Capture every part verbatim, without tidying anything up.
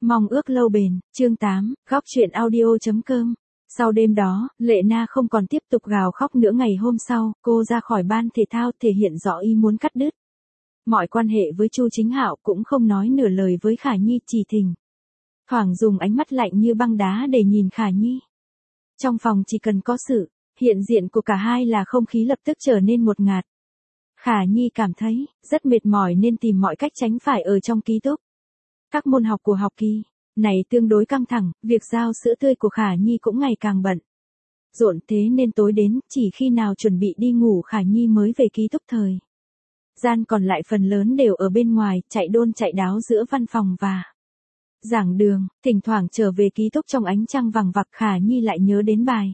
Mong ước lâu bền, chương tám, góc truyện audio.com. Sau đêm đó, Lệ Na không còn tiếp tục gào khóc nữa. Ngày hôm sau, cô ra khỏi ban thể thao thể hiện rõ ý muốn cắt đứt mọi quan hệ với Chu Chính Hạo, cũng không nói nửa lời với Khả Nhi, chỉ thỉnh thoảng dùng ánh mắt lạnh như băng đá để nhìn Khả Nhi. Trong phòng chỉ cần có sự hiện diện của cả hai là không khí lập tức trở nên ngột ngạt. Khả Nhi cảm thấy rất mệt mỏi nên tìm mọi cách tránh phải ở trong ký túc. Các môn học của học kỳ này tương đối căng thẳng, việc giao sữa tươi của Khả Nhi cũng ngày càng bận rộn, thế nên tối đến, chỉ khi nào chuẩn bị đi ngủ Khả Nhi mới về ký túc. Thời gian còn lại phần lớn đều ở bên ngoài, chạy đôn chạy đáo giữa văn phòng và giảng đường. Thỉnh thoảng trở về ký túc trong ánh trăng vằng vặc, Khả Nhi lại nhớ đến bài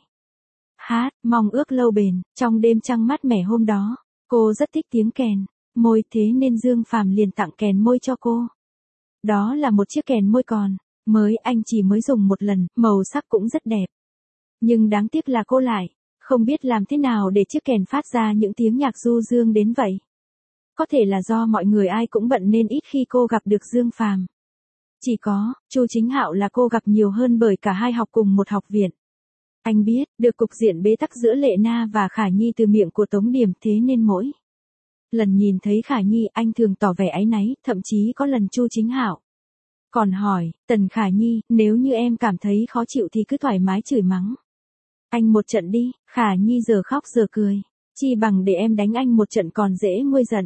hát Mong ước lâu bền. Trong đêm trăng mát mẻ hôm đó, cô rất thích tiếng kèn môi, thế nên Dương Phàm liền tặng kèn môi cho cô. Đó là một chiếc kèn môi còn mới, anh chỉ mới dùng một lần, màu sắc cũng rất đẹp. Nhưng đáng tiếc là cô lại không biết làm thế nào để chiếc kèn phát ra những tiếng nhạc du dương đến vậy. Có thể là do mọi người ai cũng bận nên ít khi cô gặp được Dương Phàm. Chỉ có Chu Chính Hạo là cô gặp nhiều hơn, bởi cả hai học cùng một học viện. Anh biết được cục diện bế tắc giữa Lệ Na và Khả Nhi từ miệng của Tống Điểm, thế nên mỗi lần nhìn thấy Khả Nhi, anh thường tỏ vẻ áy náy, thậm chí có lần Chu Chính Hạo còn hỏi, Tần Khả Nhi, nếu như em cảm thấy khó chịu thì cứ thoải mái chửi mắng anh một trận đi. Khả Nhi giờ khóc giờ cười, chi bằng để em đánh anh một trận còn dễ nguôi giận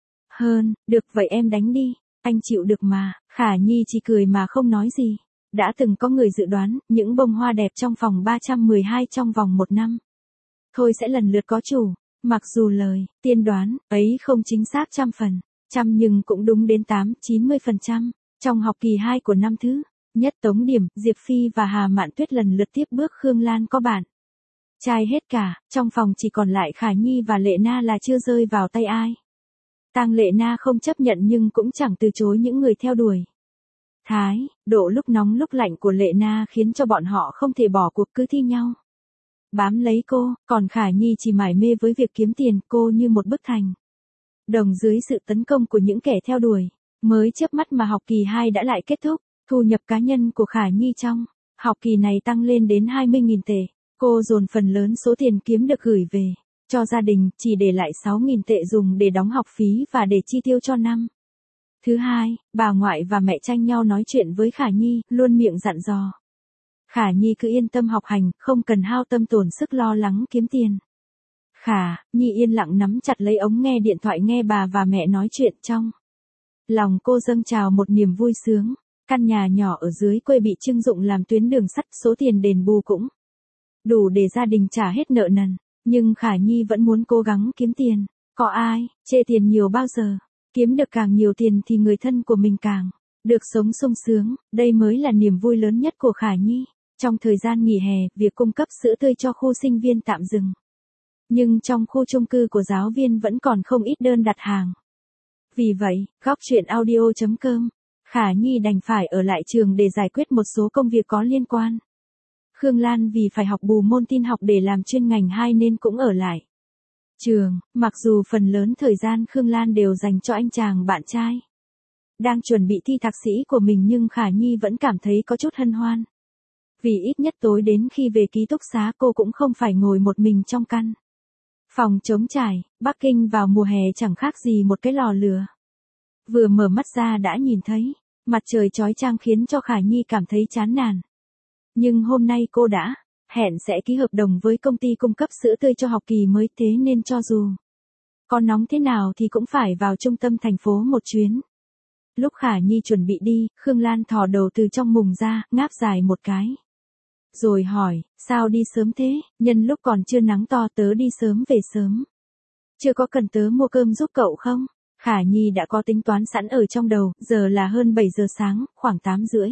hơn. Được vậy em đánh đi, anh chịu được mà. Khả Nhi chỉ cười mà không nói gì. Đã từng có người dự đoán, những bông hoa đẹp trong phòng ba trăm mười hai trong vòng một năm thôi sẽ lần lượt có chủ. Mặc dù lời tiên đoán ấy không chính xác trăm phần trăm nhưng cũng đúng đến tám chín mươi phần trăm. Trong học kỳ hai của năm thứ nhất, Tống Điểm, Diệp Phi và Hà Mạn Tuyết lần lượt tiếp bước. Khương Lan có bạn trai hết cả, trong phòng chỉ còn lại Khả Nhi và Lệ Na là chưa rơi vào tay ai. Tang Lệ Na không chấp nhận nhưng cũng chẳng từ chối những người theo đuổi. Thái độ lúc nóng lúc lạnh của Lệ Na khiến cho bọn họ không thể bỏ cuộc, cứ thi nhau bám lấy cô, còn Khả Nhi chỉ mải mê với việc kiếm tiền. Cô như một bức thành đồng dưới sự tấn công của những kẻ theo đuổi. Mới chớp mắt mà học kỳ hai đã lại kết thúc. Thu nhập cá nhân của Khả Nhi trong học kỳ này tăng lên đến hai mươi nghìn tệ. Cô dồn phần lớn số tiền kiếm được gửi về cho gia đình, chỉ để lại sáu nghìn tệ dùng để đóng học phí và để chi tiêu cho năm thứ hai. Bà ngoại và mẹ tranh nhau nói chuyện với Khả Nhi, luôn miệng dặn dò Khả Nhi cứ yên tâm học hành, không cần hao tâm tổn sức lo lắng kiếm tiền. Khả Nhi yên lặng nắm chặt lấy ống nghe điện thoại, nghe bà và mẹ nói chuyện. Trong lòng cô dâng trào một niềm vui sướng. Căn nhà nhỏ ở dưới quê bị trưng dụng làm tuyến đường sắt, số tiền đền bù cũng đủ để gia đình trả hết nợ nần. Nhưng Khả Nhi vẫn muốn cố gắng kiếm tiền. Có ai chê tiền nhiều bao giờ? Kiếm được càng nhiều tiền thì người thân của mình càng được sống sung sướng. Đây mới là niềm vui lớn nhất của Khả Nhi. Trong thời gian nghỉ hè, việc cung cấp sữa tươi cho khu sinh viên tạm dừng. Nhưng trong khu chung cư của giáo viên vẫn còn không ít đơn đặt hàng. Vì vậy, góc truyện audio.com, Khả Nhi đành phải ở lại trường để giải quyết một số công việc có liên quan. Khương Lan vì phải học bù môn tin học để làm chuyên ngành hai nên cũng ở lại trường. Mặc dù phần lớn thời gian Khương Lan đều dành cho anh chàng bạn trai đang chuẩn bị thi thạc sĩ của mình, nhưng Khả Nhi vẫn cảm thấy có chút hân hoan. Vì ít nhất tối đến khi về ký túc xá cô cũng không phải ngồi một mình trong căn phòng trống trải. Bắc Kinh vào mùa hè chẳng khác gì một cái lò lửa. Vừa mở mắt ra đã nhìn thấy mặt trời chói chang khiến cho Khả Nhi cảm thấy chán nản. Nhưng hôm nay cô đã hẹn sẽ ký hợp đồng với công ty cung cấp sữa tươi cho học kỳ mới, thế nên cho dù có nóng thế nào thì cũng phải vào trung tâm thành phố một chuyến. Lúc Khả Nhi chuẩn bị đi, Khương Lan thò đầu từ trong mùng ra, ngáp dài một cái. Rồi hỏi, sao đi sớm thế? Nhân lúc còn chưa nắng to, tớ đi sớm về sớm. Chưa có cần tớ mua cơm giúp cậu không? Khả Nhi đã có tính toán sẵn ở trong đầu, giờ là hơn bảy giờ sáng, khoảng tám rưỡi.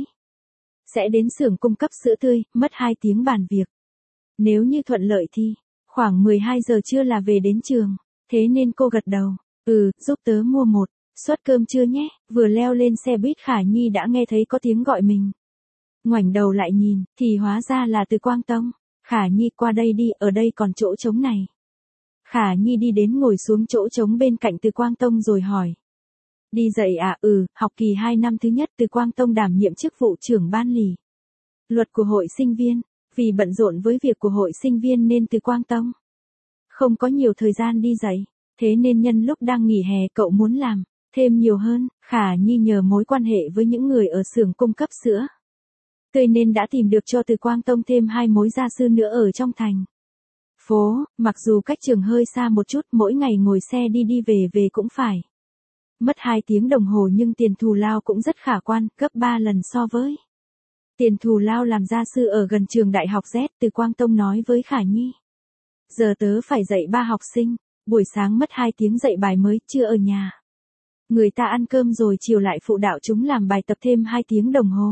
Sẽ đến xưởng cung cấp sữa tươi, mất hai tiếng bàn việc. Nếu như thuận lợi thì, khoảng mười hai giờ trưa là về đến trường. Thế nên cô gật đầu, ừ, giúp tớ mua một suất cơm trưa nhé. Vừa leo lên xe buýt Khả Nhi đã nghe thấy có tiếng gọi mình. Ngoảnh đầu lại nhìn, thì hóa ra là Từ Quang Tông. Khả Nhi, qua đây đi, ở đây còn chỗ trống này. Khả Nhi đi đến ngồi xuống chỗ trống bên cạnh Từ Quang Tông rồi hỏi. Đi dạy à? Ừ, học kỳ hai năm thứ nhất Từ Quang Tông đảm nhiệm chức vụ trưởng ban lì luật của hội sinh viên. Vì bận rộn với việc của hội sinh viên nên Từ Quang Tông không có nhiều thời gian đi dạy. Thế nên nhân lúc đang nghỉ hè cậu muốn làm thêm nhiều hơn. Khả Nhi nhờ mối quan hệ với những người ở xưởng cung cấp sữa tươi nên đã tìm được cho Từ Quang Tông thêm hai mối gia sư nữa ở trong thành phố. Mặc dù cách trường hơi xa một chút, mỗi ngày ngồi xe đi đi về về cũng phải mất hai tiếng đồng hồ, nhưng tiền thù lao cũng rất khả quan, gấp ba lần so với tiền thù lao làm gia sư ở gần trường đại học Z. Từ Quang Tông nói với Khả Nhi, giờ tớ phải dạy ba học sinh, buổi sáng mất hai tiếng dạy bài mới, trưa ở nhà người ta ăn cơm rồi chiều lại phụ đạo chúng làm bài tập thêm hai tiếng đồng hồ.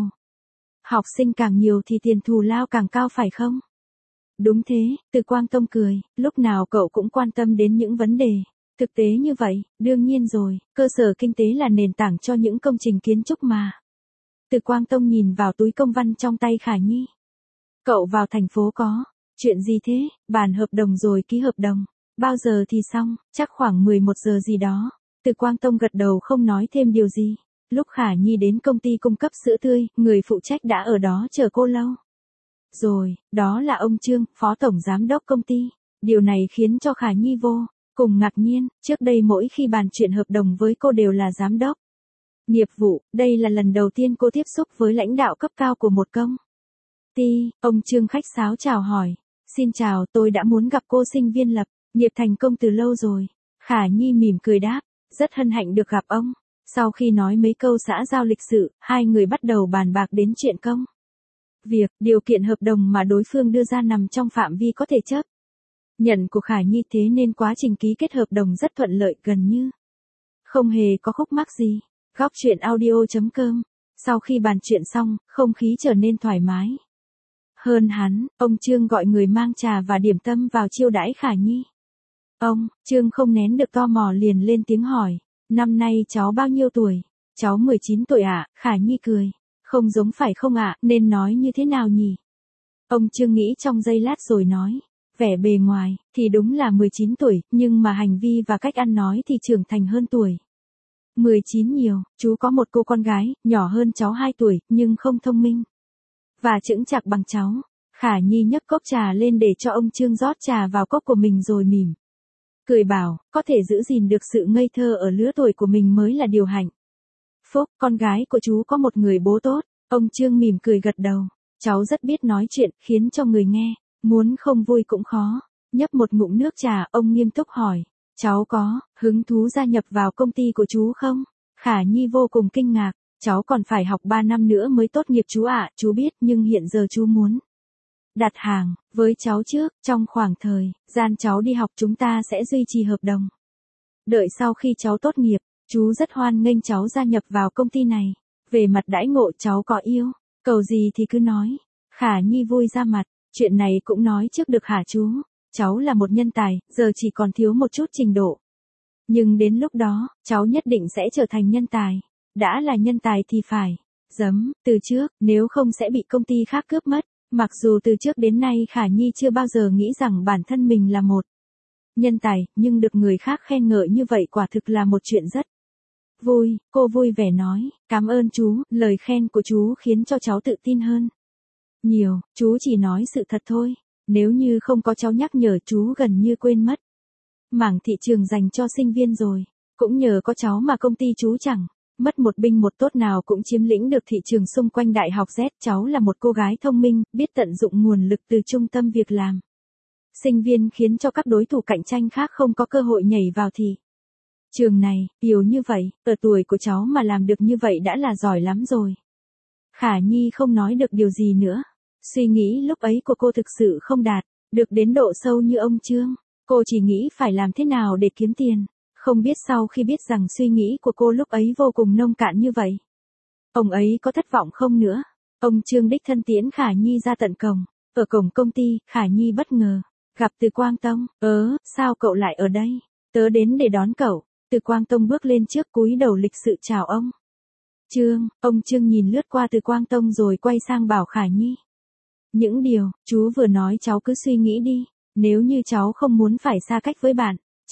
Học sinh càng nhiều thì tiền thù lao càng cao phải không? Đúng thế, Từ Quang Tông cười, lúc nào cậu cũng quan tâm đến những vấn đề thực tế như vậy. Đương nhiên rồi, cơ sở kinh tế là nền tảng cho những công trình kiến trúc mà. Từ Quang Tông nhìn vào túi công văn trong tay Khả Nhi. Cậu vào thành phố có chuyện gì thế? Bàn hợp đồng rồi, ký hợp đồng. Bao giờ thì xong? Chắc khoảng mười một giờ gì đó. Từ Quang Tông gật đầu không nói thêm điều gì. Lúc Khả Nhi đến công ty cung cấp sữa tươi, người phụ trách đã ở đó chờ cô lâu rồi. Đó là ông Trương, phó tổng giám đốc công ty. Điều này khiến cho Khả Nhi vô cùng ngạc nhiên. Trước đây mỗi khi bàn chuyện hợp đồng với cô đều là giám đốc nghiệp vụ. Đây là lần đầu tiên cô tiếp xúc với lãnh đạo cấp cao của một công ty. Ông Trương khách sáo chào hỏi. Xin chào, tôi đã muốn gặp cô sinh viên lập nghiệp thành công từ lâu rồi. Khả Nhi mỉm cười đáp, rất hân hạnh được gặp ông. Sau khi nói mấy câu xã giao lịch sự, hai người bắt đầu bàn bạc đến chuyện công việc. Điều kiện hợp đồng mà đối phương đưa ra nằm trong phạm vi có thể chấp nhận của Khả Nhi, thế nên quá trình ký kết hợp đồng rất thuận lợi, gần như không hề có khúc mắc gì. Góc chuyện audio chấm com. Sau khi bàn chuyện xong, không khí trở nên thoải mái hơn hẳn. Ông Trương gọi người mang trà và điểm tâm vào chiêu đãi Khả Nhi. Ông Trương không nén được tò mò liền lên tiếng hỏi, năm nay cháu bao nhiêu tuổi? Cháu mười chín tuổi ạ. Khả Nhi cười, không giống phải không ạ, nên nói như thế nào nhỉ? Ông Trương nghĩ trong giây lát rồi nói, vẻ bề ngoài thì đúng là mười chín tuổi, nhưng mà hành vi và cách ăn nói thì trưởng thành hơn tuổi mười chín nhiều. Chú có một cô con gái, nhỏ hơn cháu hai tuổi, nhưng không thông minh và chững chạc bằng cháu. Khả Nhi nhấc cốc trà lên để cho ông Trương rót trà vào cốc của mình rồi mỉm cười bảo, có thể giữ gìn được sự ngây thơ ở lứa tuổi của mình mới là điều hạnh phúc. Con gái của chú có một người bố tốt. Ông Trương mỉm cười gật đầu. Cháu rất biết nói chuyện, khiến cho người nghe muốn không vui cũng khó. Nhấp một ngụm nước trà, ông nghiêm túc hỏi, cháu có hứng thú gia nhập vào công ty của chú không? Khả Nhi vô cùng kinh ngạc. Cháu còn phải học ba năm nữa mới tốt nghiệp chú ạ. Chú biết, nhưng hiện giờ chú muốn đặt hàng với cháu trước. Trong khoảng thời gian cháu đi học chúng ta sẽ duy trì hợp đồng. Đợi sau khi cháu tốt nghiệp, chú rất hoan nghênh cháu gia nhập vào công ty này. Về mặt đãi ngộ cháu có yêu cầu gì thì cứ nói. Khả Nhi vui ra mặt. Chuyện này cũng nói trước được hả chú? Cháu là một nhân tài, giờ chỉ còn thiếu một chút trình độ. Nhưng đến lúc đó, cháu nhất định sẽ trở thành nhân tài. Đã là nhân tài thì phải giấm từ trước, nếu không sẽ bị công ty khác cướp mất. Mặc dù từ trước đến nay Khả Nhi chưa bao giờ nghĩ rằng bản thân mình là một nhân tài, nhưng được người khác khen ngợi như vậy quả thực là một chuyện rất vui. Cô vui vẻ nói, cảm ơn chú, lời khen của chú khiến cho cháu tự tin hơn nhiều. Chú chỉ nói sự thật thôi. Nếu như không có cháu nhắc nhở chú gần như quên mất mảng thị trường dành cho sinh viên rồi. Cũng nhờ có cháu mà công ty chú chẳng mất một binh một tốt nào cũng chiếm lĩnh được thị trường xung quanh đại học Z. Cháu là một cô gái thông minh, biết tận dụng nguồn lực từ trung tâm việc làm sinh viên, khiến cho các đối thủ cạnh tranh khác không có cơ hội nhảy vào thị trường này. Điều như vậy, ở tuổi của cháu mà làm được như vậy đã là giỏi lắm rồi. Khả Nhi không nói được điều gì nữa. Suy nghĩ lúc ấy của cô thực sự không đạt được đến độ sâu như ông Trương. Cô chỉ nghĩ phải làm thế nào để kiếm tiền. Không biết sau khi biết rằng suy nghĩ của cô lúc ấy vô cùng nông cạn như vậy, ông ấy có thất vọng không nữa. Ông Trương đích thân tiễn Khả Nhi ra tận cổng. Ở cổng công ty, Khả Nhi bất ngờ gặp Từ Quang Tông. Ớ, sao cậu lại ở đây? Tớ đến để đón cậu. Từ Quang Tông bước lên trước cúi đầu lịch sự chào ông Trương. Ông Trương nhìn lướt qua Từ Quang Tông rồi quay sang bảo Khả Nhi, những điều chú vừa nói cháu cứ suy nghĩ đi. Nếu như cháu không muốn phải xa cách với bạn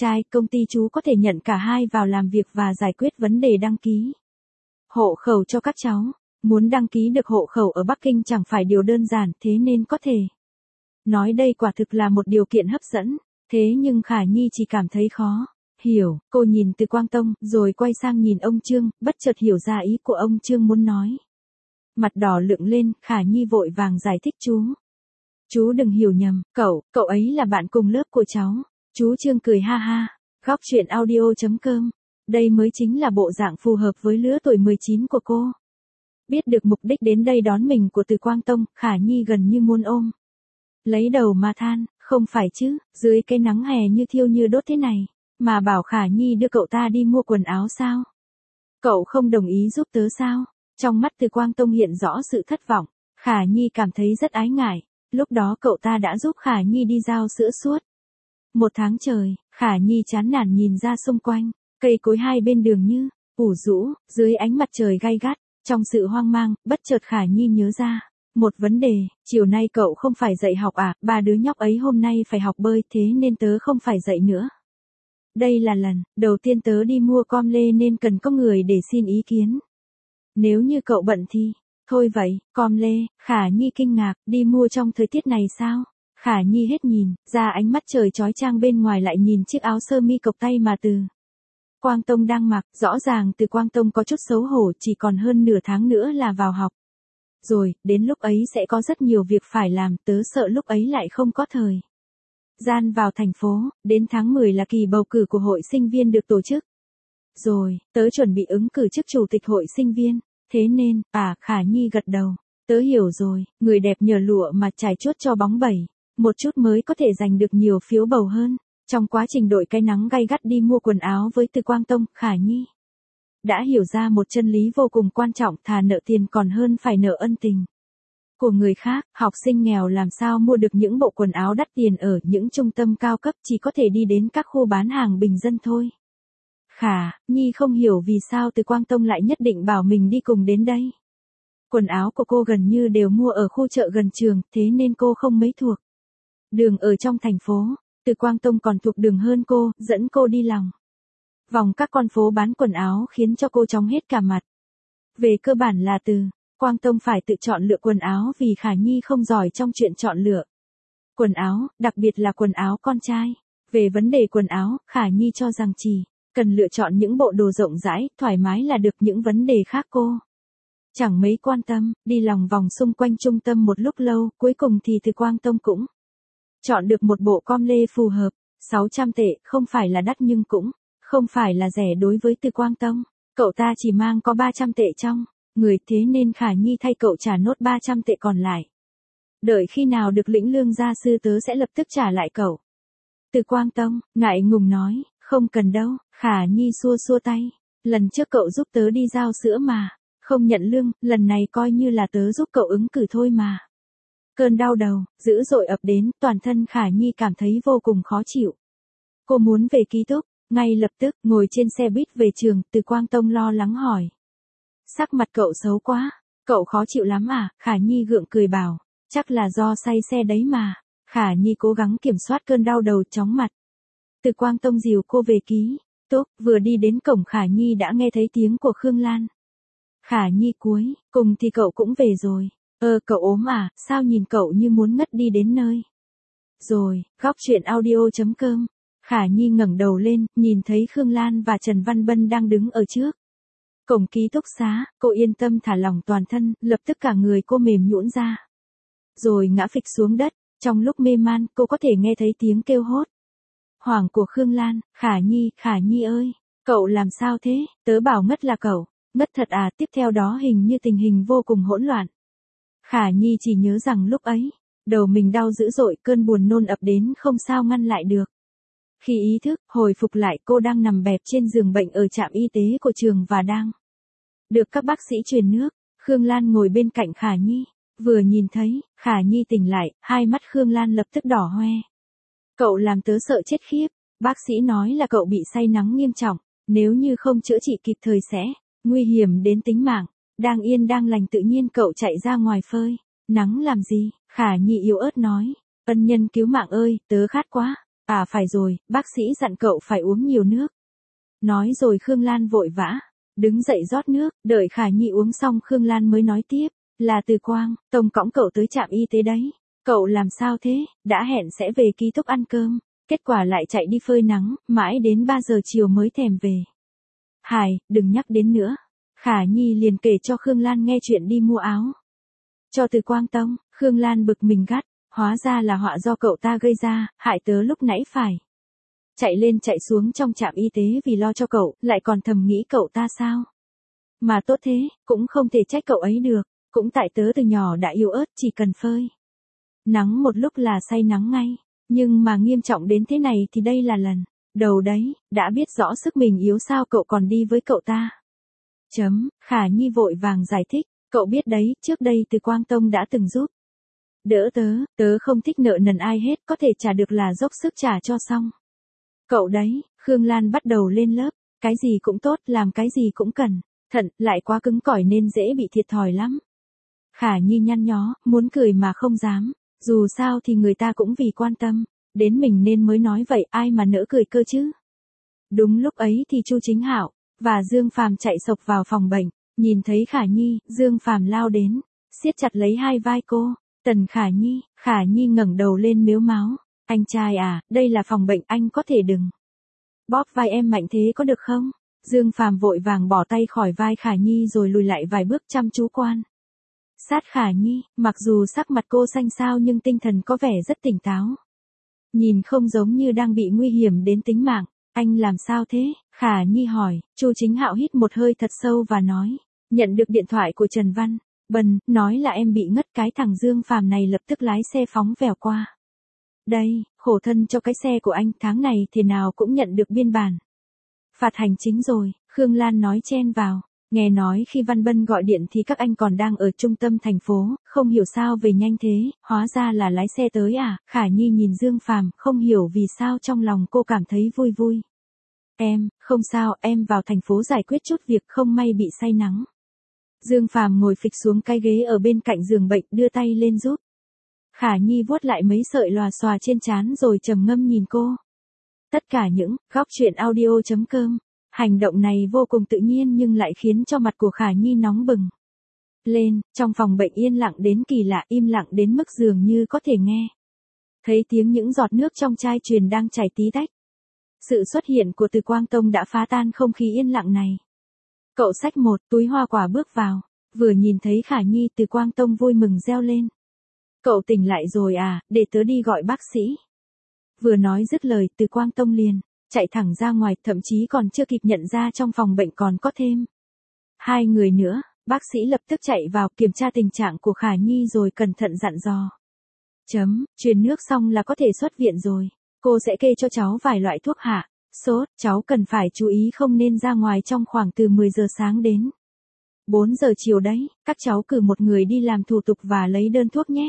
trai, công ty chú có thể nhận cả hai vào làm việc và giải quyết vấn đề đăng ký hộ khẩu cho các cháu. Muốn đăng ký được hộ khẩu ở Bắc Kinh chẳng phải điều đơn giản, thế nên có thể nói đây quả thực là một điều kiện hấp dẫn. Thế nhưng Khả Nhi chỉ cảm thấy khó hiểu. Cô nhìn Từ Quang Tông, rồi quay sang nhìn ông Trương, bất chợt hiểu ra ý của ông Trương muốn nói. Mặt đỏ lựng lên, Khả Nhi vội vàng giải thích chú. Chú đừng hiểu nhầm, cậu, cậu ấy là bạn cùng lớp của cháu. Chú Trương cười ha ha. Góc chuyện audio chấm com. Đây mới chính là bộ dạng phù hợp với lứa tuổi mười chín của cô. Biết được mục đích đến đây đón mình của Từ Quang Tông, Khả Nhi gần như muốn ôm lấy đầu mà than, không phải chứ, dưới cái nắng hè như thiêu như đốt thế này, mà bảo Khả Nhi đưa cậu ta đi mua quần áo sao? Cậu không đồng ý giúp tớ sao? Trong mắt Từ Quang Tông hiện rõ sự thất vọng, Khả Nhi cảm thấy rất ái ngại, lúc đó cậu ta đã giúp Khả Nhi đi giao sữa suốt một tháng trời. Khả Nhi chán nản nhìn ra xung quanh, cây cối hai bên đường như ủ rũ, dưới ánh mặt trời gay gắt. Trong sự hoang mang, bất chợt Khả Nhi nhớ ra một vấn đề, chiều nay cậu không phải dạy học à, ba đứa nhóc ấy hôm nay phải học bơi, thế nên tớ không phải dạy nữa. Đây là lần đầu tiên tớ đi mua com lê nên cần có người để xin ý kiến. Nếu như cậu bận thì, thôi vậy, com lê. Khả Nhi kinh ngạc, đi mua trong thời tiết này sao? Khả Nhi hết nhìn, ra ánh mắt trời chói chang bên ngoài lại nhìn chiếc áo sơ mi cộc tay mà Từ Quang Tông đang mặc, rõ ràng Từ Quang Tông có chút xấu hổ, chỉ còn hơn nửa tháng nữa là vào học. Rồi, đến lúc ấy sẽ có rất nhiều việc phải làm, tớ sợ lúc ấy lại không có thời gian vào thành phố, đến tháng mười là kỳ bầu cử của hội sinh viên được tổ chức. Rồi, tớ chuẩn bị ứng cử chức chủ tịch hội sinh viên, thế nên, à, Khả Nhi gật đầu, tớ hiểu rồi, người đẹp nhờ lụa mà trải chuốt cho bóng bẩy, một chút mới có thể giành được nhiều phiếu bầu hơn. Trong quá trình đội cái nắng gay gắt đi mua quần áo với Từ Quang Tông, Khả Nhi đã hiểu ra một chân lý vô cùng quan trọng, thà nợ tiền còn hơn phải nợ ân tình của người khác. Học sinh nghèo làm sao mua được những bộ quần áo đắt tiền ở những trung tâm cao cấp, chỉ có thể đi đến các khu bán hàng bình dân thôi. Khả Nhi không hiểu vì sao Từ Quang Tông lại nhất định bảo mình đi cùng đến đây. Quần áo của cô gần như đều mua ở khu chợ gần trường, thế nên cô không mấy thuộc đường ở trong thành phố. Từ Quang Tông còn thuộc đường hơn cô, dẫn cô đi lòng vòng các con phố bán quần áo khiến cho cô chóng hết cả mặt. Về cơ bản là Từ Quang Tông phải tự chọn lựa quần áo vì Khả Nhi không giỏi trong chuyện chọn lựa quần áo, đặc biệt là quần áo con trai. Về vấn đề quần áo, Khả Nhi cho rằng chỉ cần lựa chọn những bộ đồ rộng rãi, thoải mái là được, những vấn đề khác cô chẳng mấy quan tâm. Đi lòng vòng xung quanh trung tâm một lúc lâu, cuối cùng thì Từ Quang Tông cũng chọn được một bộ com lê phù hợp. sáu trăm tệ, không phải là đắt nhưng cũng không phải là rẻ đối với Từ Quang Tông. Cậu ta chỉ mang có ba trăm tệ trong người, thế nên Khả Nhi thay cậu trả nốt ba trăm tệ còn lại. Đợi khi nào được lĩnh lương gia sư tớ sẽ lập tức trả lại cậu. Từ Quang Tông ngại ngùng nói, không cần đâu. Khả Nhi xua xua tay, lần trước cậu giúp tớ đi giao sữa mà không nhận lương, lần này coi như là tớ giúp cậu ứng cử thôi mà. Cơn đau đầu dữ dội ập đến, toàn thân Khả Nhi cảm thấy vô cùng khó chịu. Cô muốn về ký túc ngay lập tức. Ngồi trên xe buýt về trường, Từ Quang Tông lo lắng hỏi, sắc mặt cậu xấu quá, cậu khó chịu lắm à? Khả Nhi gượng cười bảo, chắc là do say xe đấy mà. Khả Nhi cố gắng kiểm soát cơn đau đầu chóng mặt. Từ Quang Tông dìu cô về ký túc, vừa đi đến cổng Khả Nhi đã nghe thấy tiếng của Khương Lan. Khả Nhi cuối cùng thì cậu cũng về rồi. Ơ, cậu ốm à, sao nhìn cậu như muốn ngất đi đến nơi rồi. Góc chuyện audio chấm com. Khả Nhi ngẩng đầu lên, nhìn thấy Khương Lan và Trần Văn Bân đang đứng ở trước cổng ký túc xá. Cô yên tâm thả lỏng toàn thân, lập tức cả người cô mềm nhũn ra, rồi ngã phịch xuống đất. Trong lúc mê man, cô có thể nghe thấy tiếng kêu hốt hoảng của Khương Lan. Khả Nhi, Khả Nhi ơi, cậu làm sao thế? Tớ bảo ngất là cậu ngất thật à? Tiếp theo đó hình như tình hình vô cùng hỗn loạn. Khả Nhi chỉ nhớ rằng lúc ấy, đầu mình đau dữ dội, cơn buồn nôn ập đến không sao ngăn lại được. Khi ý thức hồi phục lại, cô đang nằm bẹp trên giường bệnh ở trạm y tế của trường và đang được các bác sĩ truyền nước. Khương Lan ngồi bên cạnh Khả Nhi, vừa nhìn thấy Khả Nhi tỉnh lại, hai mắt Khương Lan lập tức đỏ hoe. Cậu làm tớ sợ chết khiếp, bác sĩ nói là cậu bị say nắng nghiêm trọng, nếu như không chữa trị kịp thời sẽ nguy hiểm đến tính mạng. Đang yên đang lành tự nhiên cậu chạy ra ngoài phơi nắng làm gì? Khả Nhi yếu ớt nói, ân nhân cứu mạng ơi, tớ khát quá. À phải rồi, bác sĩ dặn cậu phải uống nhiều nước. Nói rồi Khương Lan vội vã đứng dậy rót nước, đợi Khả Nhi uống xong Khương Lan mới nói tiếp, là Từ Quang, Tông cõng cậu tới trạm y tế đấy. Cậu làm sao thế, đã hẹn sẽ về ký túc ăn cơm, kết quả lại chạy đi phơi nắng, mãi đến ba giờ chiều mới thèm về. Hải, đừng nhắc đến nữa. Khả Nhi liền kể cho Khương Lan nghe chuyện đi mua áo cho Từ Quang Tông. Khương Lan bực mình gắt, hóa ra là họa do cậu ta gây ra, hại tớ lúc nãy phải chạy lên chạy xuống trong trạm y tế vì lo cho cậu, lại còn thầm nghĩ cậu ta sao. Mà tốt thế, cũng không thể trách cậu ấy được, cũng tại tớ từ nhỏ đã yếu ớt, chỉ cần phơi nắng một lúc là say nắng ngay, nhưng mà nghiêm trọng đến thế này thì đây là lần đầu đấy, đã biết rõ sức mình yếu sao cậu còn đi với cậu ta. Chấm, Khả Nhi vội vàng giải thích, cậu biết đấy, trước đây Từ Quang Tông đã từng giúp đỡ tớ, tớ không thích nợ nần ai hết, có thể trả được là dốc sức trả cho xong. Cậu đấy, Khương Lan bắt đầu lên lớp, cái gì cũng tốt, làm cái gì cũng cần thận, lại quá cứng cỏi nên dễ bị thiệt thòi lắm. Khả Nhi nhăn nhó, muốn cười mà không dám, dù sao thì người ta cũng vì quan tâm đến mình nên mới nói vậy, ai mà nỡ cười cơ chứ. Đúng lúc ấy thì Chu Chính Hạo và Dương Phàm chạy sộc vào phòng bệnh, nhìn thấy Khả Nhi, Dương Phàm lao đến, siết chặt lấy hai vai cô. Tần Khả Nhi, Khả Nhi ngẩng đầu lên mếu máo, anh trai à, đây là phòng bệnh, anh có thể đừng bóp vai em mạnh thế có được không? Dương Phàm vội vàng bỏ tay khỏi vai Khả Nhi rồi lùi lại vài bước chăm chú quan sát Khả Nhi, mặc dù sắc mặt cô xanh xao nhưng tinh thần có vẻ rất tỉnh táo. Nhìn không giống như đang bị nguy hiểm đến tính mạng. Anh làm sao thế? Khả Nhi hỏi. Chu Chính Hạo hít một hơi thật sâu và nói, nhận được điện thoại của Trần Văn Bân, nói là em bị ngất, cái thằng Dương Phàm này lập tức lái xe phóng vèo qua. Đây, khổ thân cho cái xe của anh, tháng này thế nào cũng nhận được biên bản phạt hành chính rồi. Khương Lan nói chen vào, nghe nói khi Văn Bân gọi điện thì các anh còn đang ở trung tâm thành phố, không hiểu sao về nhanh thế, hóa ra là lái xe tới à. Khả Nhi nhìn Dương Phàm, không hiểu vì sao trong lòng cô cảm thấy vui vui. Em, không sao, em vào thành phố giải quyết chút việc, không may bị say nắng. Dương Phàm ngồi phịch xuống cái ghế ở bên cạnh giường bệnh, đưa tay lên giúp Khả Nhi vuốt lại mấy sợi lòa xòa trên trán rồi trầm ngâm nhìn cô. Tất cả những góc truyện audio.com, hành động này vô cùng tự nhiên nhưng lại khiến cho mặt của Khả Nhi nóng bừng lên. Trong phòng bệnh yên lặng đến kỳ lạ, im lặng đến mức dường như có thể nghe thấy tiếng những giọt nước trong chai truyền đang chảy tí tách. Sự xuất hiện của Từ Quang Tông đã phá tan không khí yên lặng này. Cậu xách một túi hoa quả bước vào, vừa nhìn thấy Khả Nhi, Từ Quang Tông vui mừng reo lên. Cậu tỉnh lại rồi à, để tớ đi gọi bác sĩ. Vừa nói dứt lời, Từ Quang Tông liền chạy thẳng ra ngoài, thậm chí còn chưa kịp nhận ra trong phòng bệnh còn có thêm hai người nữa. Bác sĩ lập tức chạy vào kiểm tra tình trạng của Khả Nhi rồi cẩn thận dặn dò. Chấm, truyền nước xong là có thể xuất viện rồi. Cô sẽ kê cho cháu vài loại thuốc hạ sốt, cháu cần phải chú ý không nên ra ngoài trong khoảng từ mười giờ sáng đến bốn giờ chiều đấy, các cháu cử một người đi làm thủ tục và lấy đơn thuốc nhé.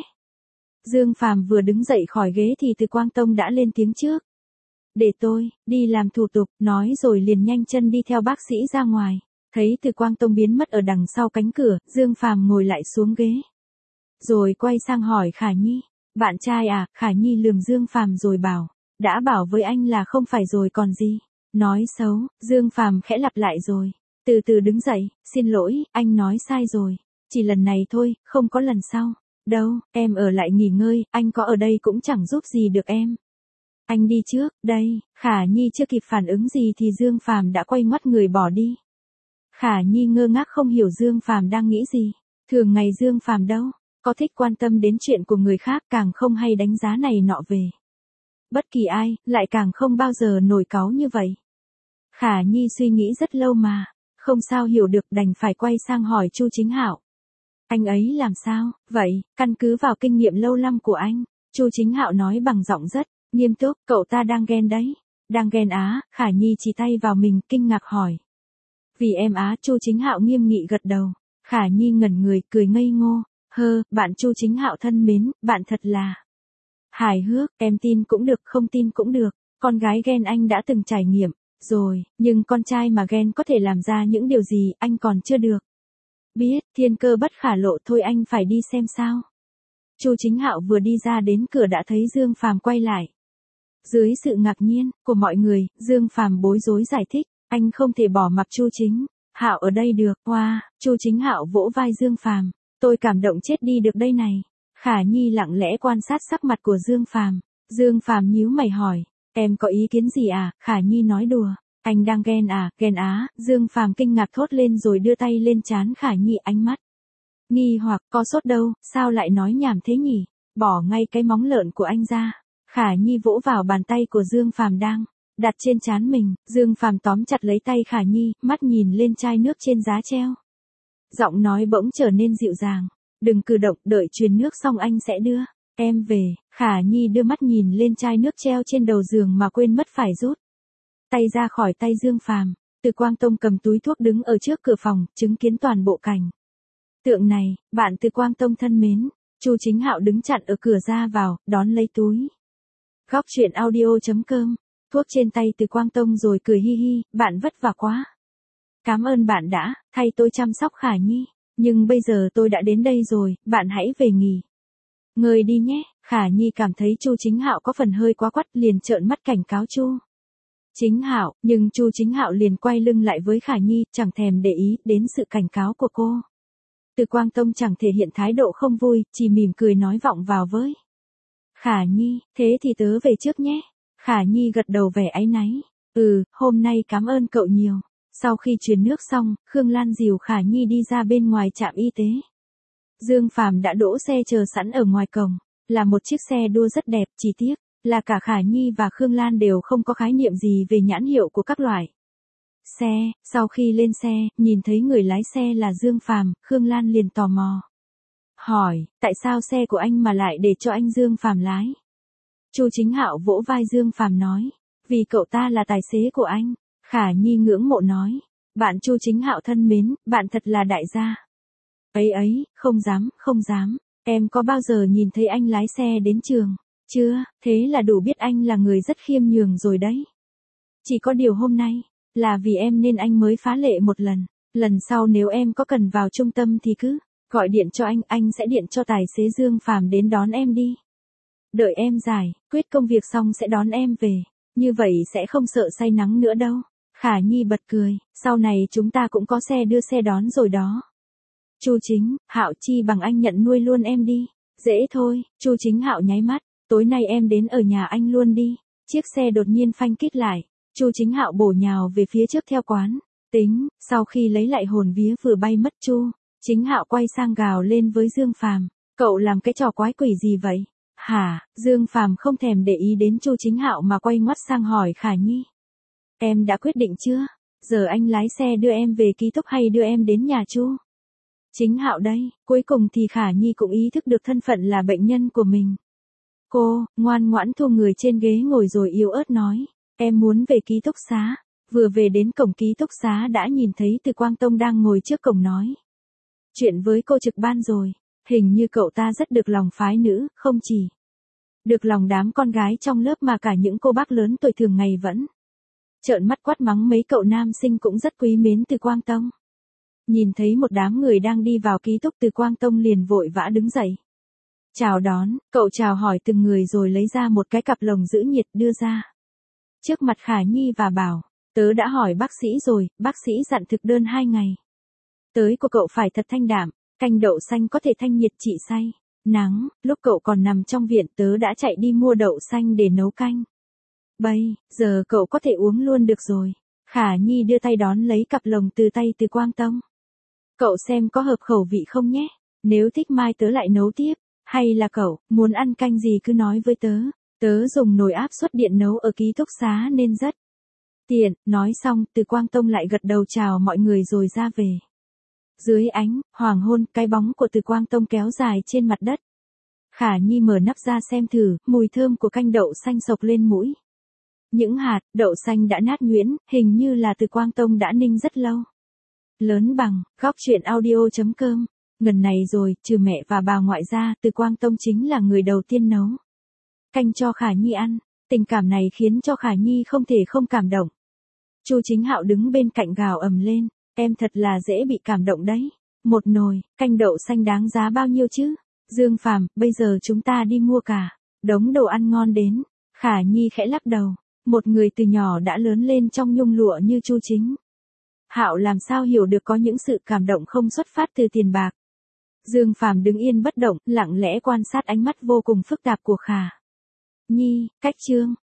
Dương Phàm vừa đứng dậy khỏi ghế thì Từ Quang Tông đã lên tiếng trước. Để tôi đi làm thủ tục, nói rồi liền nhanh chân đi theo bác sĩ ra ngoài. Thấy Từ Quang Tông biến mất ở đằng sau cánh cửa, Dương Phàm ngồi lại xuống ghế rồi quay sang hỏi Khả Nhi, bạn trai à? Khả Nhi lườm Dương Phàm rồi bảo, đã bảo với anh là không phải rồi còn gì. Nói xấu. Dương Phàm khẽ lặp lại rồi từ từ đứng dậy, xin lỗi, anh nói sai rồi, chỉ lần này thôi, không có lần sau đâu. Em ở lại nghỉ ngơi, anh có ở đây cũng chẳng giúp gì được em. Anh đi trước đây. Khả Nhi chưa kịp phản ứng gì thì Dương Phàm đã quay ngoắt người bỏ đi. Khả Nhi ngơ ngác không hiểu Dương Phàm đang nghĩ gì. Thường ngày Dương Phàm đâu có thích quan tâm đến chuyện của người khác, càng không hay đánh giá này nọ về bất kỳ ai, lại càng không bao giờ nổi cáu như vậy. Khả Nhi suy nghĩ rất lâu mà không sao hiểu được, đành phải quay sang hỏi Chu Chính Hạo. Anh ấy làm sao vậy? Căn cứ vào kinh nghiệm lâu năm của anh, Chu Chính Hạo nói bằng giọng rất nghiêm túc, cậu ta đang ghen đấy. Đang ghen á? Khả Nhi chỉ tay vào mình, kinh ngạc hỏi. Vì em á? Chu Chính Hạo nghiêm nghị gật đầu. Khả Nhi ngẩn người, cười ngây ngô. Hơ, bạn Chu Chính Hạo thân mến, bạn thật là hài hước, em tin cũng được, không tin cũng được. Con gái ghen anh đã từng trải nghiệm rồi, nhưng con trai mà ghen có thể làm ra những điều gì anh còn chưa được biết. Thiên cơ bất khả lộ, thôi anh phải đi xem sao. Chu Chính Hạo vừa đi ra đến cửa đã thấy Dương Phàm quay lại. Dưới sự ngạc nhiên của mọi người, Dương Phàm bối rối giải thích, anh không thể bỏ mặc Chu Chính Hạo ở đây được. Wow, Chu Chính Hạo vỗ vai Dương Phàm, tôi cảm động chết đi được đây này. Khả Nhi lặng lẽ quan sát sắc mặt của Dương Phàm. Dương Phàm nhíu mày hỏi, em có ý kiến gì à? Khả Nhi nói đùa, anh đang ghen à? Ghen á? Dương Phàm kinh ngạc thốt lên rồi đưa tay lên trán Khả Nhi, ánh mắt nghi hoặc, có sốt đâu, sao lại nói nhảm thế nhỉ? Bỏ ngay cái móng lợn của anh ra. Khả Nhi vỗ vào bàn tay của Dương Phàm đang đặt trên trán mình. Dương Phàm tóm chặt lấy tay Khả Nhi, mắt nhìn lên chai nước trên giá treo. Giọng nói bỗng trở nên dịu dàng, đừng cử động, đợi truyền nước xong anh sẽ đưa em về. Khả Nhi đưa mắt nhìn lên chai nước treo trên đầu giường mà quên mất phải rút tay ra khỏi tay Dương Phàm. Từ Quang Tông cầm túi thuốc đứng ở trước cửa phòng, chứng kiến toàn bộ cảnh tượng này. Bạn Từ Quang Tông thân mến, Chu Chính Hạo đứng chặn ở cửa ra vào, đón lấy túi. Góc truyện audio chấm com, thuốc trên tay Từ Quang Tông rồi cười hi hi, bạn vất vả quá. Cảm ơn bạn đã thay tôi chăm sóc Khả Nhi, nhưng bây giờ tôi đã đến đây rồi, bạn hãy về nghỉ ngơi đi nhé. Khả Nhi cảm thấy Chu Chính Hạo có phần hơi quá quắt, liền trợn mắt cảnh cáo Chu Chính Hạo, nhưng Chu Chính Hạo liền quay lưng lại với Khả Nhi, chẳng thèm để ý đến sự cảnh cáo của cô. Từ Quang Tông chẳng thể hiện thái độ không vui, chỉ mỉm cười nói vọng vào với Khả Nhi, thế thì tớ về trước nhé. Khả Nhi gật đầu vẻ áy náy, ừ, hôm nay cảm ơn cậu nhiều. Sau khi truyền nước xong, Khương Lan dìu Khả Nhi đi ra bên ngoài trạm y tế. Dương Phàm đã đỗ xe chờ sẵn ở ngoài cổng, là một chiếc xe đua rất đẹp, chỉ tiếc là cả Khả Nhi và Khương Lan đều không có khái niệm gì về nhãn hiệu của các loại xe. Sau khi lên xe, nhìn thấy người lái xe là Dương Phàm, Khương Lan liền tò mò hỏi, tại sao xe của anh mà lại để cho anh Dương Phàm lái? Chu Chính Hạo vỗ vai Dương Phàm nói, vì cậu ta là tài xế của anh. Khả Nhi ngưỡng mộ nói, bạn Chu Chính Hạo thân mến, bạn thật là đại gia. Ấy ấy, không dám, không dám, em có bao giờ nhìn thấy anh lái xe đến trường chưa? Thế là đủ biết anh là người rất khiêm nhường rồi đấy. Chỉ có điều hôm nay là vì em nên anh mới phá lệ một lần. Lần sau nếu em có cần vào trung tâm thì cứ gọi điện cho anh, anh sẽ điện cho tài xế Dương Phàm đến đón em đi. Đợi em giải quyết công việc xong sẽ đón em về, như vậy sẽ không sợ say nắng nữa đâu. Khả Nhi bật cười, sau này chúng ta cũng có xe đưa xe đón rồi đó. Chu Chính Hạo, chi bằng anh nhận nuôi luôn em đi. Dễ thôi. Chu Chính Hạo nháy mắt, tối nay em đến ở nhà anh luôn đi. Chiếc xe đột nhiên phanh kít lại, Chu Chính Hạo bổ nhào về phía trước theo quán tính. Sau khi lấy lại hồn vía vừa bay mất, Chu Chính Hạo quay sang gào lên với Dương Phàm, cậu làm cái trò quái quỷ gì vậy? Hả? Dương Phàm không thèm để ý đến Chu Chính Hạo mà quay ngoắt sang hỏi Khả Nhi, em đã quyết định chưa? Giờ anh lái xe đưa em về ký túc hay đưa em đến nhà Chu Chính Hạo đây? Cuối cùng thì Khả Nhi cũng ý thức được thân phận là bệnh nhân của mình. Cô ngoan ngoãn thu người trên ghế ngồi rồi yếu ớt nói, em muốn về ký túc xá. Vừa về đến cổng ký túc xá đã nhìn thấy Từ Quang Tông đang ngồi trước cổng nói chuyện với cô trực ban rồi. Hình như cậu ta rất được lòng phái nữ, không chỉ được lòng đám con gái trong lớp mà cả những cô bác lớn tuổi thường ngày vẫn trợn mắt quát mắng mấy cậu nam sinh cũng rất quý mến Từ Quang Tông. Nhìn thấy một đám người đang đi vào ký túc, Từ Quang Tông liền vội vã đứng dậy chào đón. Cậu chào hỏi từng người rồi lấy ra một cái cặp lồng giữ nhiệt đưa ra trước mặt Khả Nhi và bảo, tớ đã hỏi bác sĩ rồi, bác sĩ dặn thực đơn hai ngày tới của cậu phải thật thanh đạm, canh đậu xanh có thể thanh nhiệt trị say nắng. Lúc cậu còn nằm trong viện tớ đã chạy đi mua đậu xanh để nấu canh. Bây giờ cậu có thể uống luôn được rồi. Khả Nhi đưa tay đón lấy cặp lồng từ tay Từ Quang Tông. Cậu xem có hợp khẩu vị không nhé, nếu thích mai tớ lại nấu tiếp, hay là cậu muốn ăn canh gì cứ nói với tớ. Tớ dùng nồi áp suất điện nấu ở ký túc xá nên rất tiện. Nói xong, Từ Quang Tông lại gật đầu chào mọi người rồi ra về. Dưới ánh hoàng hôn, cái bóng của Từ Quang Tông kéo dài trên mặt đất. Khả Nhi mở nắp ra xem thử, mùi thơm của canh đậu xanh sộc lên mũi. Những hạt đậu xanh đã nát nhuyễn, hình như là Từ Quang Tông đã ninh rất lâu. Lớn bằng góc truyện audio chấm com. Ngần này rồi, trừ mẹ và bà ngoại ra, Từ Quang Tông chính là người đầu tiên nấu canh cho Khả Nhi ăn. Tình cảm này khiến cho Khả Nhi không thể không cảm động. Chu Chính Hạo đứng bên cạnh gào ầm lên, em thật là dễ bị cảm động đấy. Một nồi canh đậu xanh đáng giá bao nhiêu chứ? Dương Phàm, bây giờ chúng ta đi mua cả đống đồ ăn ngon đến. Khả Nhi khẽ lắc đầu, một người từ nhỏ đã lớn lên trong nhung lụa như Chu Chính. Hạo làm sao hiểu được có những sự cảm động không xuất phát từ tiền bạc. Dương Phàm đứng yên bất động, lặng lẽ quan sát ánh mắt vô cùng phức tạp của Khả Nhi, cách Trương